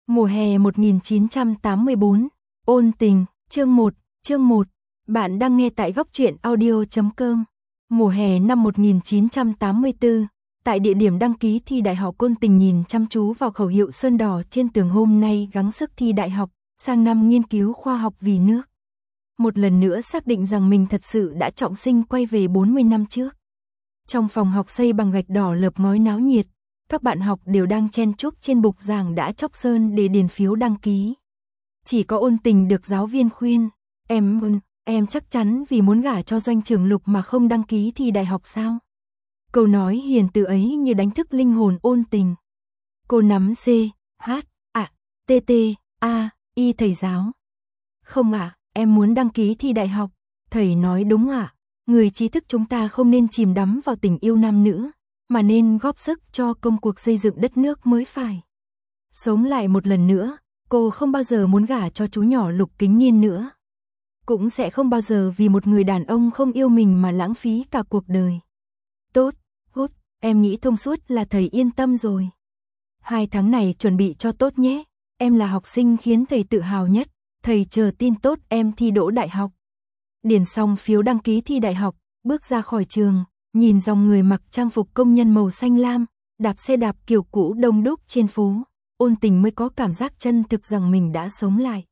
Mùa hè 1984, ôn tình, chương 1, bạn đang nghe tại góc truyện audio.com. Mùa hè năm 1984, tại địa điểm đăng ký thi đại học, ôn tình nhìn chăm chú vào khẩu hiệu sơn đỏ trên tường: hôm nay gắng sức thi đại học, sang năm nghiên cứu khoa học vì nước. Một lần nữa xác định rằng mình thật sự đã trọng sinh quay về 40 năm trước. Trong phòng học xây bằng gạch đỏ lợp ngói náo nhiệt, các bạn học đều đang chen chúc trên bục giảng đã chóc sơn để điền phiếu đăng ký. Chỉ có ôn tình được giáo viên khuyên, em chắc chắn vì muốn gả cho doanh trưởng Lục mà không đăng ký thi đại học sao? Câu nói hiền từ ấy như đánh thức linh hồn ôn tình. Cô nắm y thầy giáo. Không ạ, em muốn đăng ký thi đại học. Thầy nói đúng ạ, người trí thức chúng ta không nên chìm đắm vào tình yêu nam nữ, mà nên góp sức cho công cuộc xây dựng đất nước mới phải. Sống lại một lần nữa, cô không bao giờ muốn gả cho chú nhỏ Lục Kính Nhiên nữa. Cũng sẽ không bao giờ vì một người đàn ông không yêu mình mà lãng phí cả cuộc đời. Tốt, em nghĩ thông suốt là thầy yên tâm rồi. 2 tháng này chuẩn bị cho tốt nhé, em là học sinh khiến thầy tự hào nhất, thầy chờ tin tốt em thi đỗ đại học. Điền xong phiếu đăng ký thi đại học, bước ra khỏi trường, nhìn dòng người mặc trang phục công nhân màu xanh lam, đạp xe đạp kiểu cũ đông đúc trên phố, ôn tình mới có cảm giác chân thực rằng mình đã sống lại.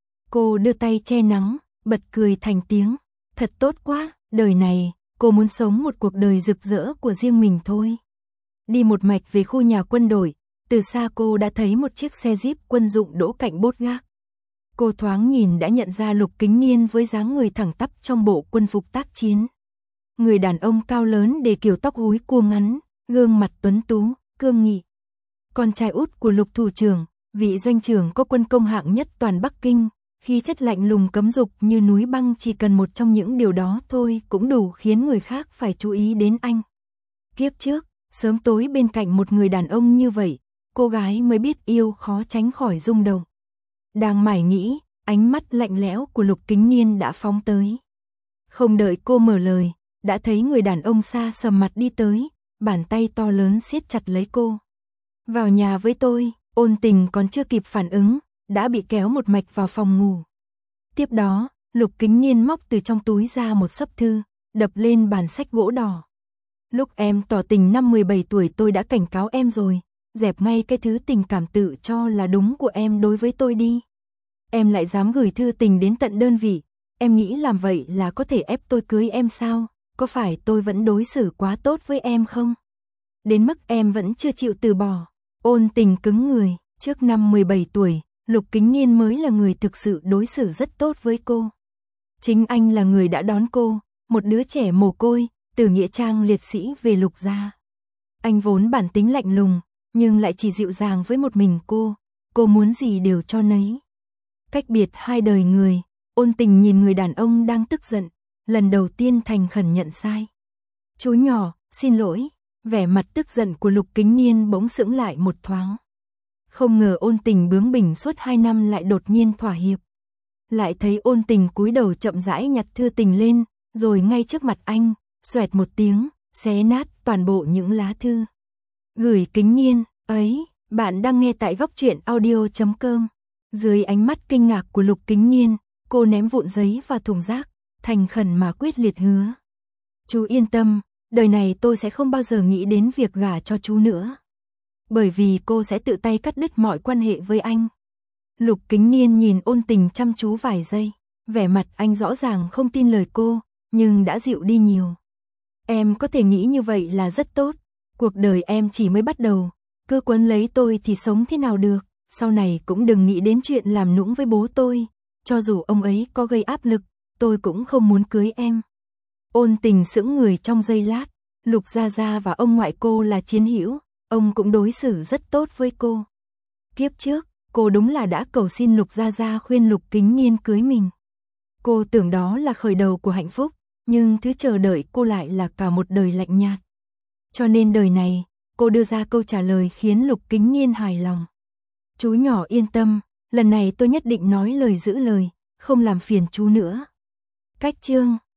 Cô đưa tay che nắng, bật cười thành tiếng, thật tốt quá, đời này, cô muốn sống một cuộc đời rực rỡ của riêng mình thôi. Đi một mạch về khu nhà quân đội, từ xa cô đã thấy một chiếc xe Jeep quân dụng đỗ cạnh bốt gác. Cô thoáng nhìn đã nhận ra Lục Kính Nhiên với dáng người thẳng tắp trong bộ quân phục tác chiến. Người đàn ông cao lớn để kiểu tóc húi cua ngắn, gương mặt tuấn tú, cương nghị. Con trai út của Lục thủ trưởng, vị doanh trưởng có quân công hạng nhất toàn Bắc Kinh, khí chất lạnh lùng cấm dục như núi băng, chỉ cần một trong những điều đó thôi cũng đủ khiến người khác phải chú ý đến anh. Kiếp trước, sớm tối bên cạnh một người đàn ông như vậy, cô gái mới biết yêu khó tránh khỏi rung động. Đang mải nghĩ, ánh mắt lạnh lẽo của Lục Kính Nhiên đã phóng tới. Không đợi cô mở lời, đã thấy người đàn ông xa sầm mặt đi tới, bàn tay to lớn siết chặt lấy cô. Vào nhà với tôi, ôn tình còn chưa kịp phản ứng, đã bị kéo một mạch vào phòng ngủ. Tiếp đó, Lục Kính Nhiên móc từ trong túi ra một xấp thư, đập lên bàn sách gỗ đỏ. Lúc em tỏ tình năm 17 tuổi tôi đã cảnh cáo em rồi, dẹp ngay cái thứ tình cảm tự cho là đúng của em đối với tôi đi. Em lại dám gửi thư tình đến tận đơn vị, em nghĩ làm vậy là có thể ép tôi cưới em sao? Có phải tôi vẫn đối xử quá tốt với em không? Đến mức em vẫn chưa chịu từ bỏ. Ôn tình cứng người, trước năm 17 tuổi, Lục Kính Nhiên mới là người thực sự đối xử rất tốt với cô. Chính anh là người đã đón cô, một đứa trẻ mồ côi, từ nghĩa trang liệt sĩ về Lục gia. Anh vốn bản tính lạnh lùng, nhưng lại chỉ dịu dàng với một mình cô muốn gì đều cho nấy. Cách biệt 2 đời người, ôn tình nhìn người đàn ông đang tức giận, lần đầu tiên thành khẩn nhận sai. Chú nhỏ, xin lỗi. Vẻ mặt tức giận của Lục Kính Nhiên bỗng sững lại một thoáng. Không ngờ ôn tình bướng bỉnh suốt 2 năm lại đột nhiên thỏa hiệp. Lại thấy ôn tình cúi đầu chậm rãi nhặt thư tình lên, rồi ngay trước mặt anh, xoẹt một tiếng, xé nát toàn bộ những lá thư. Gửi Kính Nhiên, ấy, bạn đang nghe tại góc truyện audio.com. Dưới ánh mắt kinh ngạc của Lục Kính Nhiên, cô ném vụn giấy vào thùng rác, thành khẩn mà quyết liệt hứa. Chú yên tâm, đời này tôi sẽ không bao giờ nghĩ đến việc gả cho chú nữa. Bởi vì cô sẽ tự tay cắt đứt mọi quan hệ với anh. Lục Kính Nhiên nhìn ôn tình chăm chú vài giây, vẻ mặt anh rõ ràng không tin lời cô, nhưng đã dịu đi nhiều. Em có thể nghĩ như vậy là rất tốt, cuộc đời em chỉ mới bắt đầu, cứ quấn lấy tôi thì sống thế nào được, sau này cũng đừng nghĩ đến chuyện làm nũng với bố tôi, cho dù ông ấy có gây áp lực, tôi cũng không muốn cưới em. Ôn tình sững người trong giây lát, Lục gia gia và ông ngoại cô là chiến hữu, ông cũng đối xử rất tốt với cô. Kiếp trước, cô đúng là đã cầu xin Lục gia gia khuyên Lục Kính Nhiên cưới mình. Cô tưởng đó là khởi đầu của hạnh phúc, nhưng thứ chờ đợi cô lại là cả một đời lạnh nhạt. Cho nên đời này, cô đưa ra câu trả lời khiến Lục Kính Nhiên hài lòng. Chú nhỏ yên tâm, lần này tôi nhất định nói lời giữ lời, không làm phiền chú nữa. Cách chương